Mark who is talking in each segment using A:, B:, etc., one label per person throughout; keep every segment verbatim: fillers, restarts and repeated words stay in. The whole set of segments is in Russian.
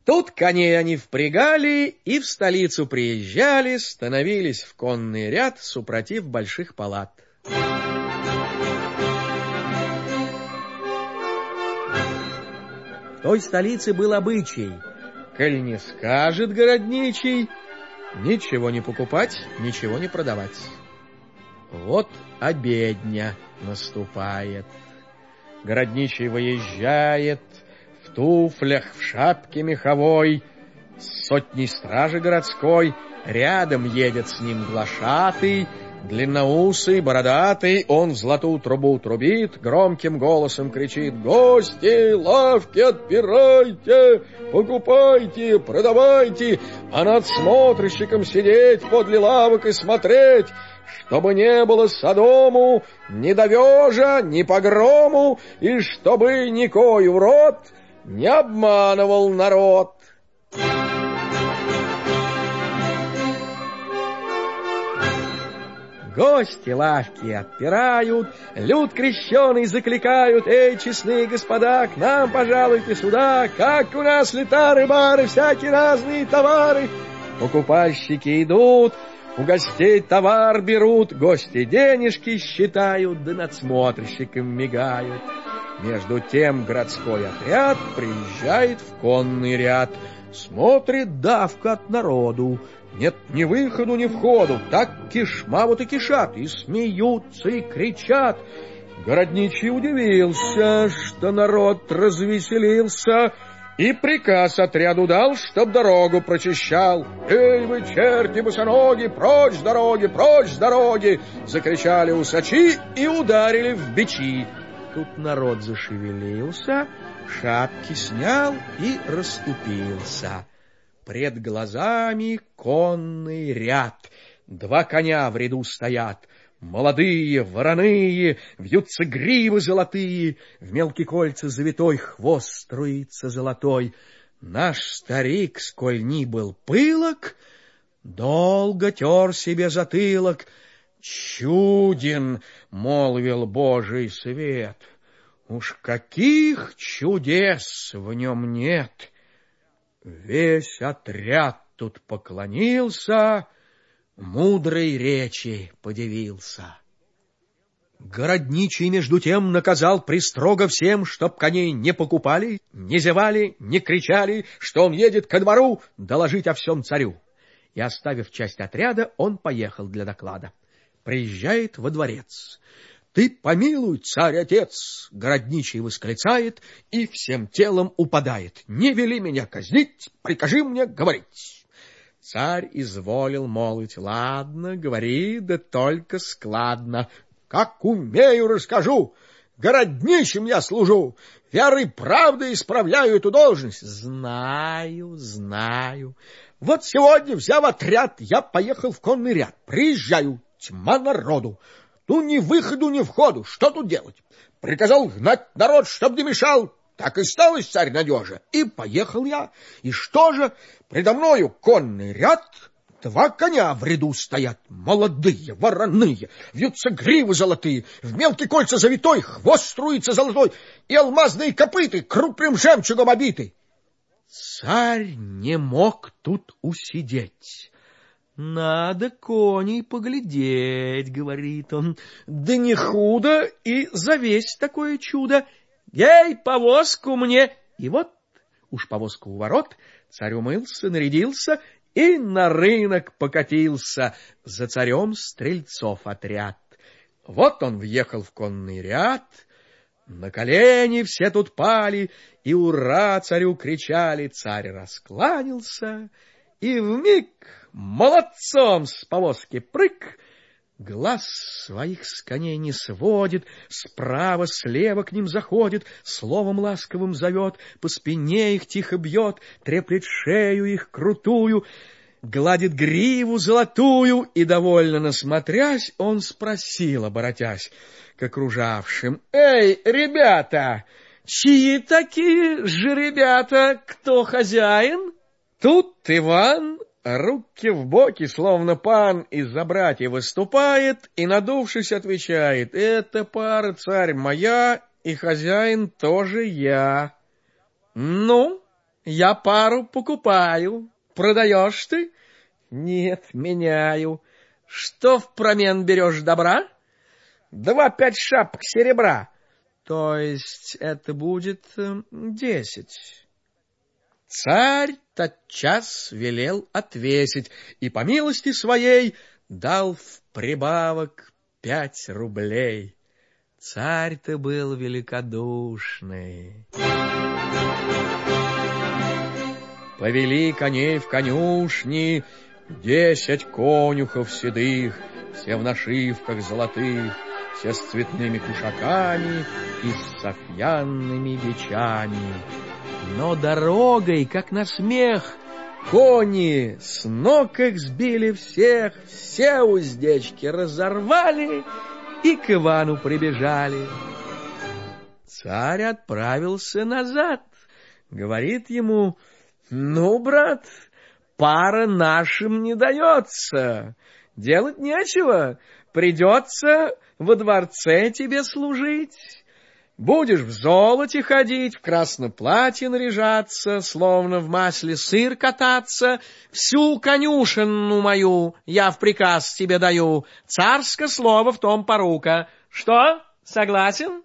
A: Тут коней они впрягали и в столицу приезжали, становились в конный ряд супротив больших палат. В той столице был обычай: коль не скажет городничий, ничего не покупать, ничего не продавать. Вот обедня наступает. Городничий выезжает в туфлях, в шапке меховой, с сотней стражи городской, рядом едет с ним глашатый, длинноусый, бородатый, он в золотую трубу трубит, громким голосом кричит: «Гости, лавки отпирайте, покупайте, продавайте, а над смотрщиком сидеть подле лавок и смотреть, чтобы не было содому, ни довежа, ни погрому, и чтобы никой урод не обманывал народ». Гости лавки отпирают, люд крещеный закликают: «Эй, честные господа, к нам пожалуйте сюда, как у нас летары-бары, всякие разные товары». Покупальщики идут, у гостей товар берут, гости денежки считают, да надсмотрщиком мигают. Между тем городской отряд приезжает в конный ряд, смотрит давка от народу. Нет ни выходу, ни входу, так кишма вот и кишат, и смеются, и кричат. Городничий удивился, что народ развеселился, и приказ отряду дал, чтоб дорогу прочищал. «Эй, вы, черти босоноги, прочь с дороги, прочь с дороги!» Закричали усачи и ударили в бичи. Тут народ зашевелился, шапки снял и расступился. Пред глазами конный ряд, два коня в ряду стоят, молодые, вороные, вьются гривы золотые, в мелкие кольца завитой хвост струится золотой. Наш старик, сколь ни был пылок, долго тер себе затылок. «Чуден, — молвил Божий свет, — уж каких чудес в нем нет!» Весь отряд тут поклонился, мудрой речи подивился. Городничий между тем наказал пристрого всем, чтоб коней не покупали, не зевали, не кричали, что он едет ко двору доложить о всем царю. И, оставив часть отряда, он поехал для доклада. Приезжает во дворец. «Ты помилуй, царь-отец!» — городничий восклицает и всем телом упадает. «Не вели меня казнить, прикажи мне говорить!» Царь изволил молвить: «Ладно, говори, да только складно». «Как умею, расскажу! Городничим я служу, верой правдой исправляю эту должность». «Знаю, знаю. Вот сегодня, взяв отряд, я поехал в конный ряд. Приезжаю, тьма народу. Ну, ни выходу, ни входу. Что тут делать? Приказал гнать народ, чтоб не мешал. Так и сталось, царь надежа. И поехал я. И что же? Предо мною конный ряд, два коня в ряду стоят, молодые, вороные, вьются гривы золотые, в мелкие кольца завитой, хвост струится золотой, и алмазные копыты крупным жемчугом обиты. Царь не мог тут усидеть. «Надо коней поглядеть, — говорит он, — да не худо и завесть такое чудо. Ей, повозку мне!» И вот уж повозка у ворот, царь умылся, нарядился и на рынок покатился. За царем стрельцов отряд. Вот он въехал в конный ряд, на колени все тут пали и ура царю кричали. Царь раскланялся и вмиг молодцом с повозки прыг, глаз своих с коней не сводит, справа, слева к ним заходит, словом ласковым зовет, по спине их тихо бьет, треплет шею их крутую, гладит гриву золотую, и, довольно насмотрясь, он спросил, оборотясь к окружавшим: «Эй, ребята, чьи такие же ребята, кто хозяин?» Тут Иван руки в боки, словно пан из-за братья выступает, и, надувшись, отвечает: «Это пара, царь, моя, и хозяин тоже я». «Ну, Я пару покупаю. Продаешь ты? Нет, меняю. Что впромен берешь добра? Два пять шапок серебра. То есть это будет десять. Царь тотчас велел отвесить и по милости своей дал в прибавок пять рублей. Царь-то был великодушный. Повели коней в конюшни, десять конюхов седых, все в нашивках золотых, все с цветными кушаками и с софьянными бичами. Но дорогой, как на смех, кони с ног их сбили всех, все уздечки разорвали и к Ивану прибежали. Царь отправился назад, говорит ему: ну, брат, пара нашим не дается, делать нечего, придется во дворце тебе служить. Будешь в золоте ходить, в красном платье наряжаться, словно в масле сыр кататься. Всю конюшенну мою я в приказ тебе даю. Царское слово в том порука. Что, согласен?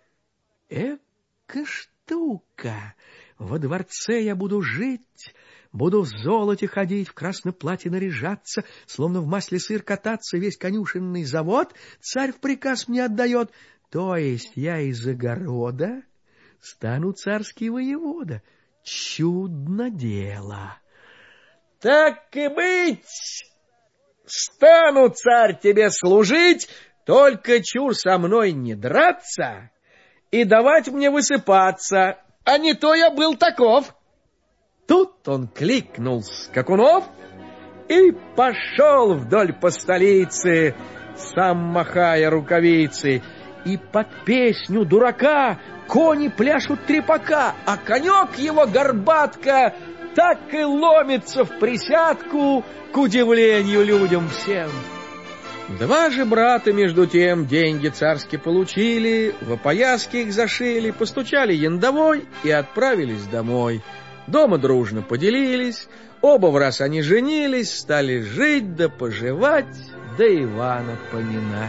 A: Эка штука! Во дворце я буду жить, буду в золоте ходить, в красном платье наряжаться, словно в масле сыр кататься, весь конюшенный завод царь в приказ мне отдает. То есть я из огорода стану царский воевода. Чудно дело. Так и быть, стану, царь, тебе служить, только чур со мной не драться и давать мне высыпаться, а не то я был таков. Тут он кликнул скакунов и пошел вдоль по столице, сам махая рукавицей. И под песню дурака кони пляшут трепака, а конек его горбатка так и ломится в присядку, к удивлению людям всем. Два же брата, между тем, деньги царские получили, в опояски их зашили, постучали яндовой и отправились домой. Дома дружно поделились, оба в раз они женились, стали жить да поживать, да Ивана поминать.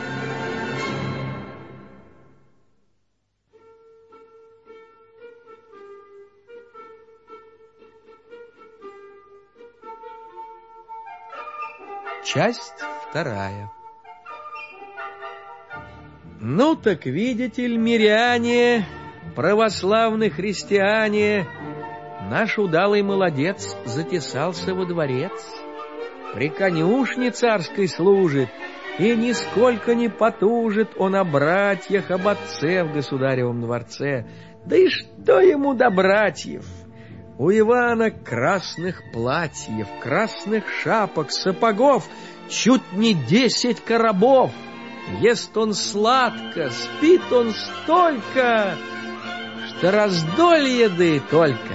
A: Часть вторая. Ну так видите ли, миряне, православные христиане, наш удалый молодец затесался во дворец, при конюшне царской служит, и нисколько не потужит он о братьях, об отце в государевом дворце. Да и что ему до братьев? У Ивана красных платьев, красных шапок, сапогов чуть не десять коробов. Ест он сладко, спит он столько, что раздолье да и только.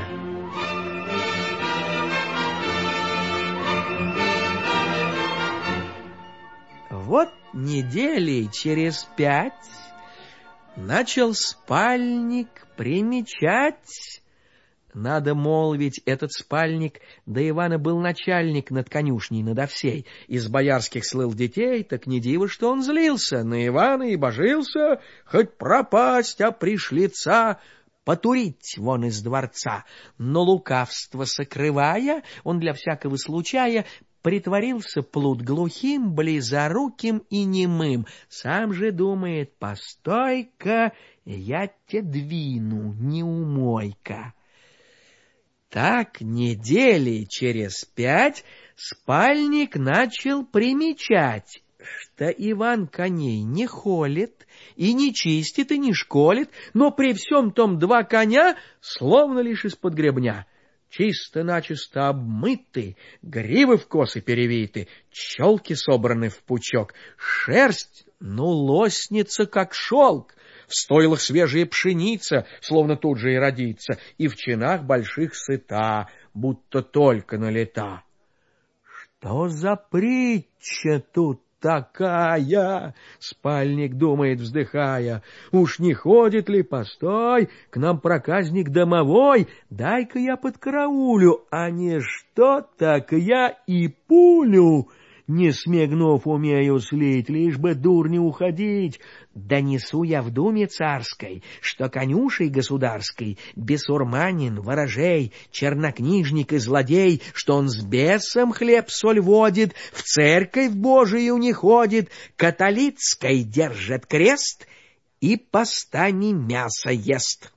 A: Вот недели через пять начал спальник примечать. Надо молвить, этот спальник до Ивана был начальник над конюшней надо всей. Из боярских слыл детей, так не диво, что он злился на Ивана и божился, хоть пропасть, а пришлица потурить вон из дворца. Но лукавство сокрывая, он для всякого случая притворился плут глухим, близоруким и немым. Сам же думает: постой-ка, я те двину, неумойка. Так недели через пять спальник начал примечать, что Иван коней не холит, и не чистит, и не школит, но при всем том два коня словно лишь из-под гребня. Чисто-начисто обмыты, гривы в косы перевиты, челки собраны в пучок, шерсть, ну, лоснится, как шелк. В стойлах свежая пшеница, словно тут же и родится, и в чинах больших сыта, будто только налета. Что за притча тут такая? Спальник думает, вздыхая. Уж не ходит ли, постой, к нам проказник домовой? Дай-ка я подкараулю, а не что так я и пулю. Не смегнув, умею слить, лишь бы дур не уходить. Донесу я в думе царской, что конюшей государской бесурманин, ворожей, чернокнижник и злодей, что он с бесом хлеб-соль водит, в церковь Божию не ходит, католицкой держит крест и по стане мясо ест.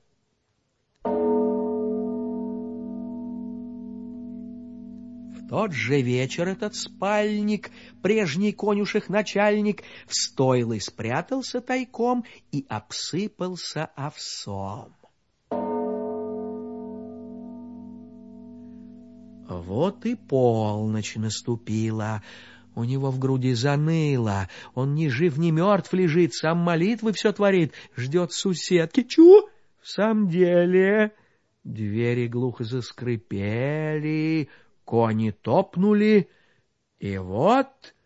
A: В тот же вечер этот спальник, прежний конюших начальник, в стойлы спрятался тайком и обсыпался овсом. Вот и полночь наступила. У него в груди заныло. Он ни жив, ни мертв лежит, сам молитвы все творит, ждет суседки. Чу! В самом деле... Двери глухо заскрипели, кони топнули, и вот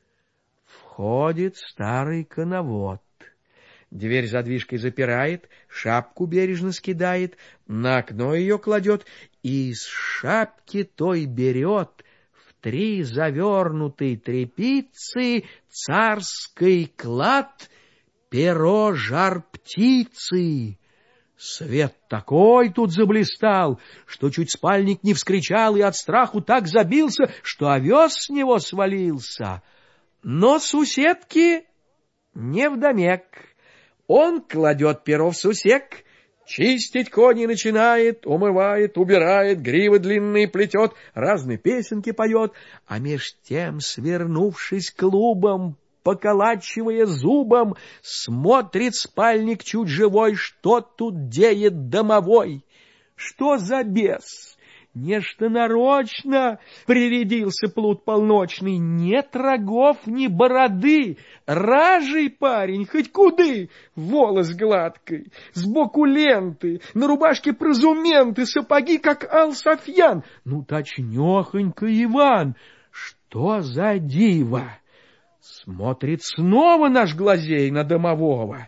A: входит старый коновод. Дверь задвижкой запирает, шапку бережно скидает, на окно ее кладет, и из шапки той берет в три завернутые тряпицы царский клад перо жар-птицы. Свет такой тут заблистал, что чуть спальник не вскричал и от страху так забился, что овес с него свалился. Но суседки невдомек. Он кладет перо в сусек, чистить кони начинает, умывает, убирает, гривы длинные плетет, разные песенки поет, а меж тем, свернувшись клубом, поколачивая зубом, смотрит спальник чуть живой, что тут деет домовой. Что за бес? Нечто нарочно прирядился плут полночный, нет рогов ни бороды, ражий парень, хоть куды, волос гладкой, сбоку ленты, на рубашке прозументы, сапоги, как Ал-Софьян. Ну, точнёхонько Иван, что за диво! Смотрит снова наш глазей на домового.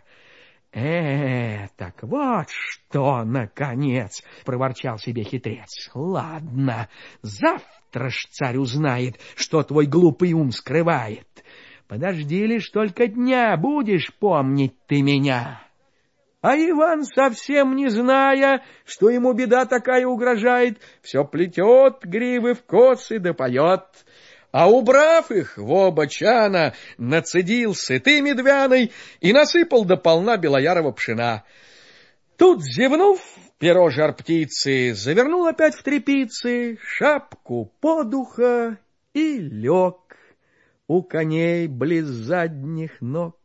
A: «Э, так вот что, наконец!» — проворчал себе хитрец. «Ладно, завтра ж царь узнает, что твой глупый ум скрывает. Подожди лишь только дня, будешь помнить ты меня». А Иван, совсем не зная, что ему беда такая угрожает, все плетет гривы в косы да поет. А убрав их в оба чана, нацедил сыты медвяной и насыпал до полна белоярого пшена. Тут, зевнув, перо жар-птицы завернул опять в тряпицы, шапку подуха и лег у коней близ задних ног.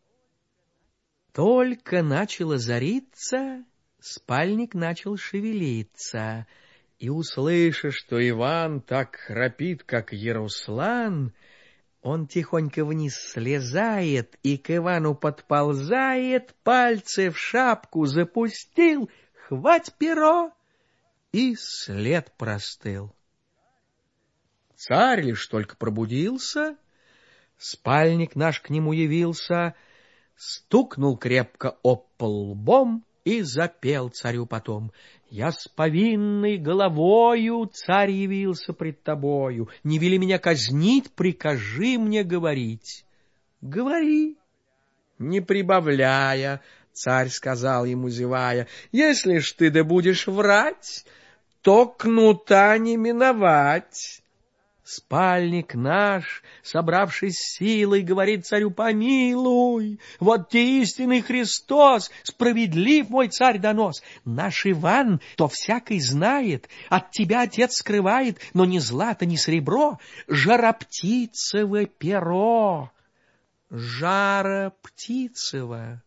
A: Только начало зариться, спальник начал шевелиться, и, услыша, что Иван так храпит, как Яруслан, он тихонько вниз слезает и к Ивану подползает, пальцы в шапку запустил, хвать перо, и след простыл. Царь лишь только пробудился, спальник наш к нему явился, стукнул крепко об пол лбом и запел царю потом: «Я с повинной головою, царь, явился пред тобою. Не вели меня казнить, прикажи мне говорить». «Говори». Не прибавляя, царь сказал ему, зевая: «Если ж ты да будешь врать, то кнута не миновать». Спальник наш, собравшись силой, говорит царю: «Помилуй, вот те истинный Христос, справедлив мой царь донос. Наш Иван то всякий знает, от тебя отец скрывает, но ни злато, ни сребро, жар-птицево перо». Жар-птицево,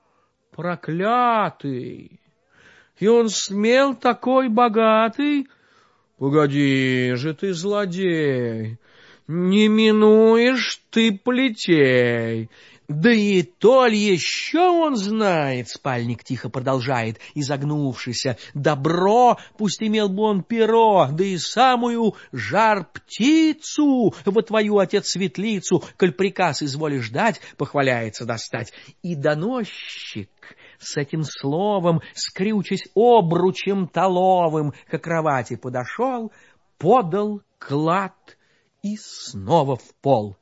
A: проклятый, и он смел такой богатый. Погоди же ты, злодей, не минуешь ты плетей. Да и то ли еще он знает, спальник тихо продолжает, изогнувшийся, добро, пусть имел бы он перо, да и самую жар-птицу во твою, отец, светлицу, коль приказ изволишь дать, похваляется достать. И доносчик с этим словом, скрючась обручем толовым, к кровати подошел, подал клад и снова в пол.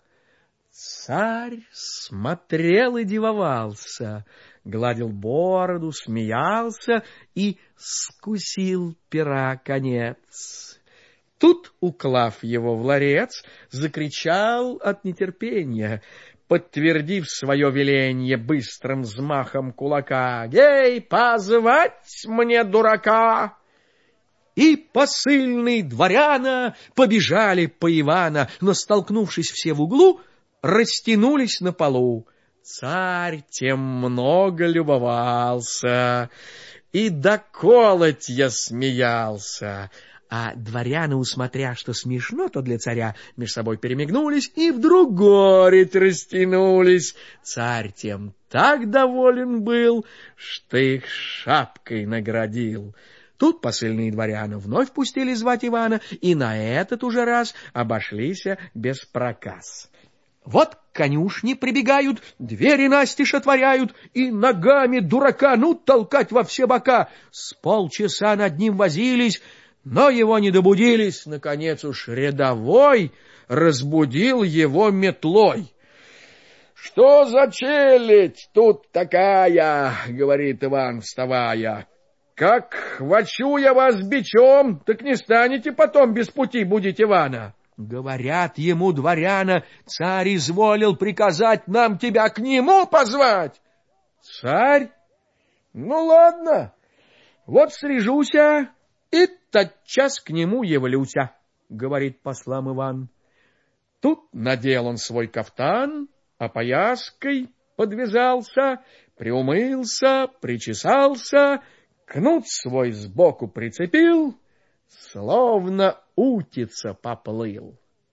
A: Царь смотрел и дивовался, гладил бороду, смеялся и скусил пера конец. Тут, уклав его в ларец, закричал от нетерпения, подтвердив свое веленье быстрым взмахом кулака: «Гей, позвать мне дурака!» И посыльные дворяна побежали по Ивана, но, столкнувшись все в углу, растянулись на полу. Царь тем много любовался и до колотья смеялся, а дворяне, усмотря, что смешно, то для царя, меж собой перемигнулись и вдруг горить растянулись. Царь тем так доволен был, что их шапкой наградил. Тут посыльные дворяне вновь пустили звать Ивана, и на этот уже раз обошлись без проказ. Вот к конюшне прибегают, двери настежь отворяют, и ногами дурака, ну, толкать во все бока. С полчаса над ним возились, но его не добудились. Наконец уж рядовой разбудил его метлой. — Что за челядь тут такая? — говорит Иван, вставая. — Как хвачу я вас бичом, так не станете потом без пути будить Ивана. Говорят ему дворяна: царь изволил приказать нам тебя к нему позвать. Царь? Ну, ладно, вот срежуся и тотчас к нему явлюся, говорит послам Иван. Тут надел он свой кафтан, опояской подвязался, приумылся, причесался, кнут свой сбоку прицепил, словно утица поплыл.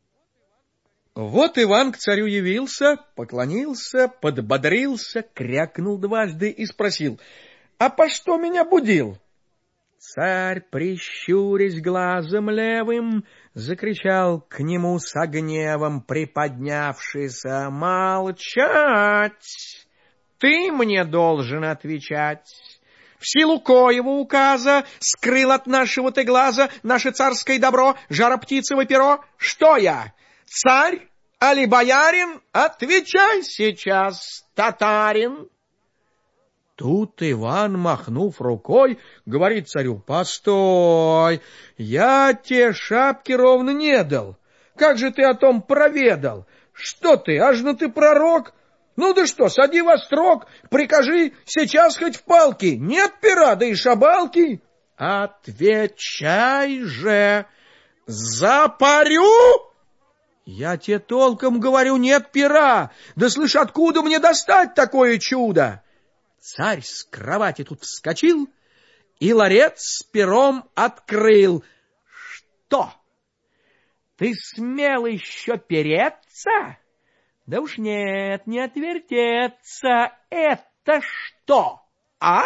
A: Вот Иван к царю явился, поклонился, подбодрился, крякнул дважды и спросил: «А по что меня будил?» Царь, прищурясь глазом левым, закричал к нему со гневом, приподнявшийся: «Молчать! Ты мне должен отвечать!» В силу коего указа скрыл от нашего ты глаза наше царское добро, жар-птицево перо? Что я, царь, али боярин? Отвечай сейчас, татарин!» Тут Иван, махнув рукой, говорит царю: «Постой, я те шапки ровно не дал. Как же ты о том проведал? Что ты, аж ну ты пророк? Ну да что, сади во строк, прикажи сейчас хоть в палки, нет пера, да и шабалки». «Отвечай же, запарю!» «Я тебе толком говорю, нет пера, да слышь, откуда мне достать такое чудо?» Царь с кровати тут вскочил и ларец с пером открыл. «Что? Ты смел еще переться? Да уж нет, не отвертеться. Это что, а?»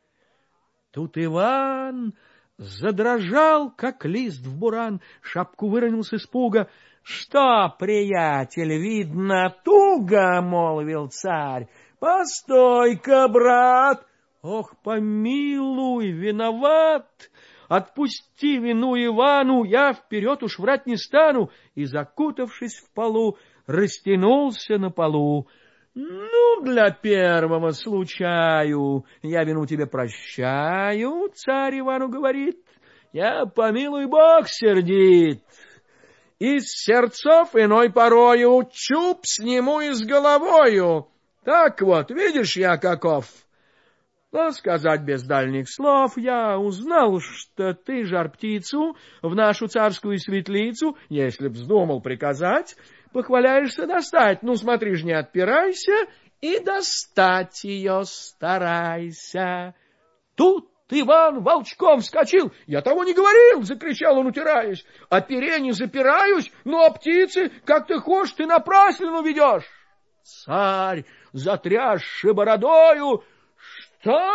A: Тут Иван задрожал, как лист в буран, шапку выронил с испуга. «Что, приятель, видно, туго?» — молвил царь. «Постой-ка, брат!» «Ох, помилуй, виноват! Отпусти вину Ивану, я вперед уж врать не стану!» И, закутавшись в полу, растянулся на полу. «Ну, для первого случаю я вину тебе прощаю», — царь Ивану говорит. «Я, помилуй бог, сердит. Из сердцов иной порою чуб сниму и с головою. Так вот, видишь я каков. Но сказать без дальних слов, я узнал, что ты жар-птицу в нашу царскую светлицу, если б вздумал приказать, похваляешься достать. Ну, смотри ж, не отпирайся, и достать ее старайся». Тут Иван волчком вскочил. «Я того не говорил!» — закричал он, утираясь. «О пере не запираюсь, но о птице, как ты хочешь, ты напраслину ведешь». Царь затрясши бородою: «Что?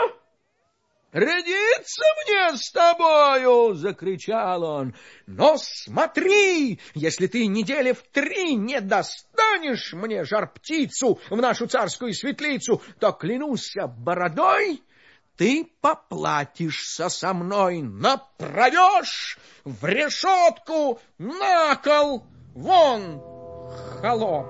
A: Рядиться мне с тобою!» — закричал он. «Но смотри, если ты недели в три не достанешь мне жар-птицу в нашу царскую светлицу, то, клянусь бородой, ты поплатишься со мной, направешь в решетку, на кол, вон, холоп!»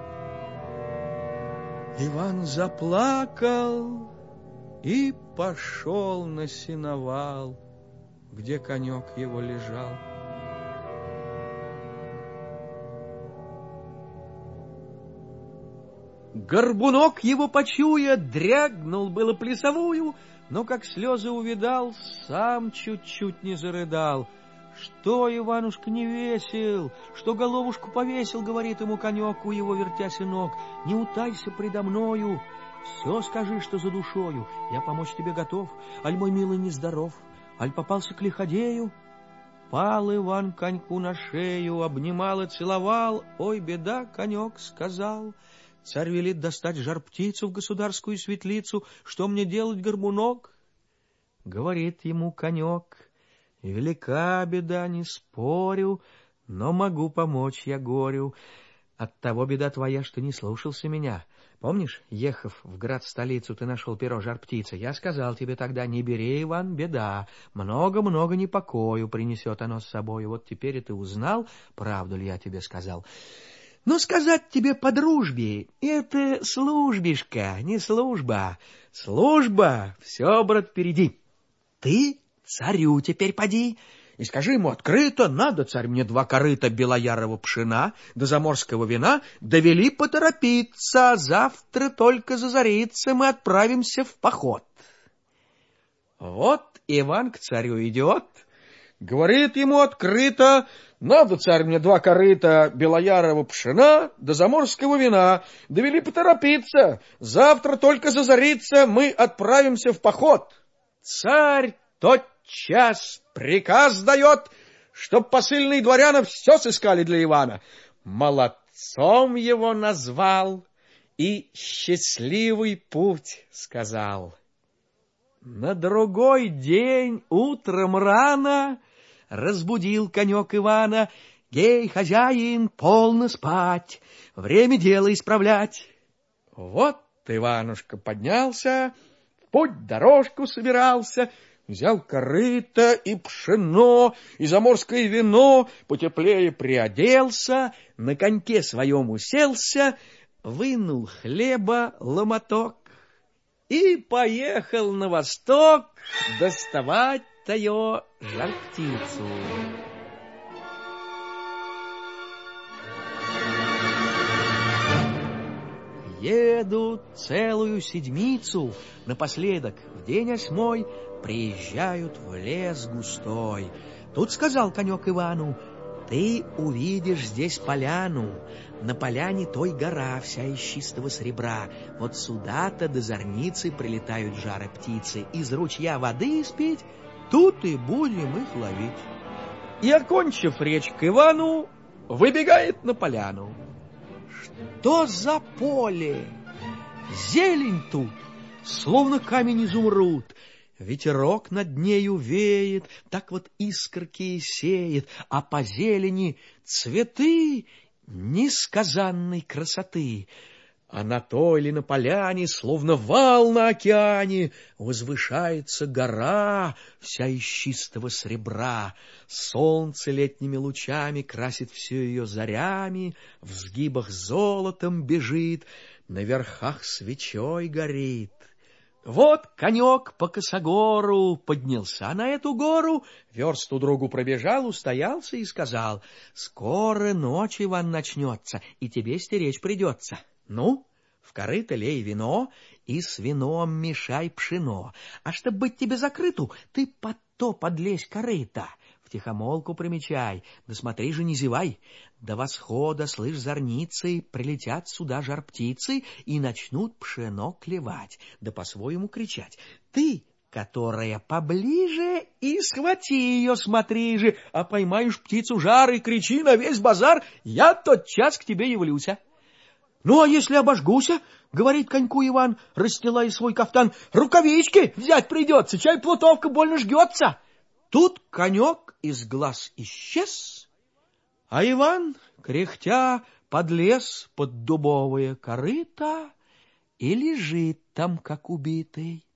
A: Иван заплакал и пошел на сеновал, где конек его лежал. Горбунок его почуя, дрягнул было плясовую, но, как слезы увидал, сам чуть-чуть не зарыдал. «Что, Иванушка, не весел? Что головушку повесил?» — говорит ему конек, у его вертясь ног. «Не утайся предо мною, все скажи, что за душою. Я помочь тебе готов, аль мой милый нездоров, аль попался к лиходею». Пал Иван коньку на шею, обнимал и целовал. «Ой, беда, конек», — сказал, — «царь велит достать жар-птицу в государскую светлицу. Что мне делать, горбунок?» Говорит ему конек: «Велика беда, не спорю, но могу помочь я горю. Оттого беда твоя, что не слушался меня. Помнишь, ехав в град-столицу, ты нашел перо жар-птицы? Я сказал тебе тогда: не бери, Иван, беда. Много-много непокою принесет оно с собой. Вот теперь и ты узнал, правду ли я тебе сказал. Но сказать тебе по дружбе — это службишка, не служба. Служба — все, брат, впереди. Ты царю теперь поди и скажи ему открыто: надо, царь, мне два корыта белоярого пшена да заморского вина, довели поторопиться, завтра только зазарится, мы отправимся в поход». Вот Иван к царю идет, говорит ему открыто: надо, царь, мне два корыта белоярого пшена да заморского вина, довели поторопиться, завтра только зазарится, мы отправимся в поход. Царь тотчас приказ дает, чтоб посыльные дворяна все сыскали для Ивана. Молодцом его назвал и счастливый путь сказал. На другой день утром рано разбудил конек Ивана: «Гей, хозяин, полно спать, время дело исправлять». Вот Иванушка поднялся, в путь дорожку собирался, взял корыто и пшено, и заморское вино, потеплее приоделся, на коньке своем уселся, вынул хлеба ломоток и поехал на восток доставать таю жар-птицу. Едут целую седмицу, напоследок, в день осьмой, приезжают в лес густой. Тут сказал конек Ивану: «Ты увидишь здесь поляну, на поляне той гора вся из чистого серебра. Вот сюда-то до зорницы прилетают жар-птицы, из ручья воды испить, тут и будем их ловить». И, окончив речь к Ивану, выбегает на поляну. Что за поле? Зелень тут, словно камень изумруд. Ветерок над нею веет, так вот искорки сеет, а по зелени цветы несказанной красоты. А на той ли на поляне, словно вал на океане, возвышается гора, вся из чистого серебра. Солнце летними лучами красит все ее зарями, в сгибах золотом бежит, на верхах свечой горит. Вот конек по косогору поднялся на эту гору, версту другу пробежал, устоялся и сказал: «Скоро ночь, Иван, начнется, и тебе стеречь придется. Ну, в корыто лей вино и с вином мешай пшено, а чтоб быть тебе закрыту, ты под то подлезь корыто. Втихомолку примечай, да смотри же, не зевай. До восхода, слышь, зорницы, прилетят сюда жар-птицы и начнут пшено клевать, да по-своему кричать. Ты, которая поближе, и схвати ее, смотри же, а поймаешь птицу жар и кричи на весь базар: я тотчас к тебе явлюся». Ну, а если обожгуся, — говорит коньку Иван, расстилая свой кафтан, — рукавички взять придется, чай плутовка больно жгется. Тут конек из глаз исчез, а Иван, кряхтя, подлез под дубовое корыто и лежит там, как убитый.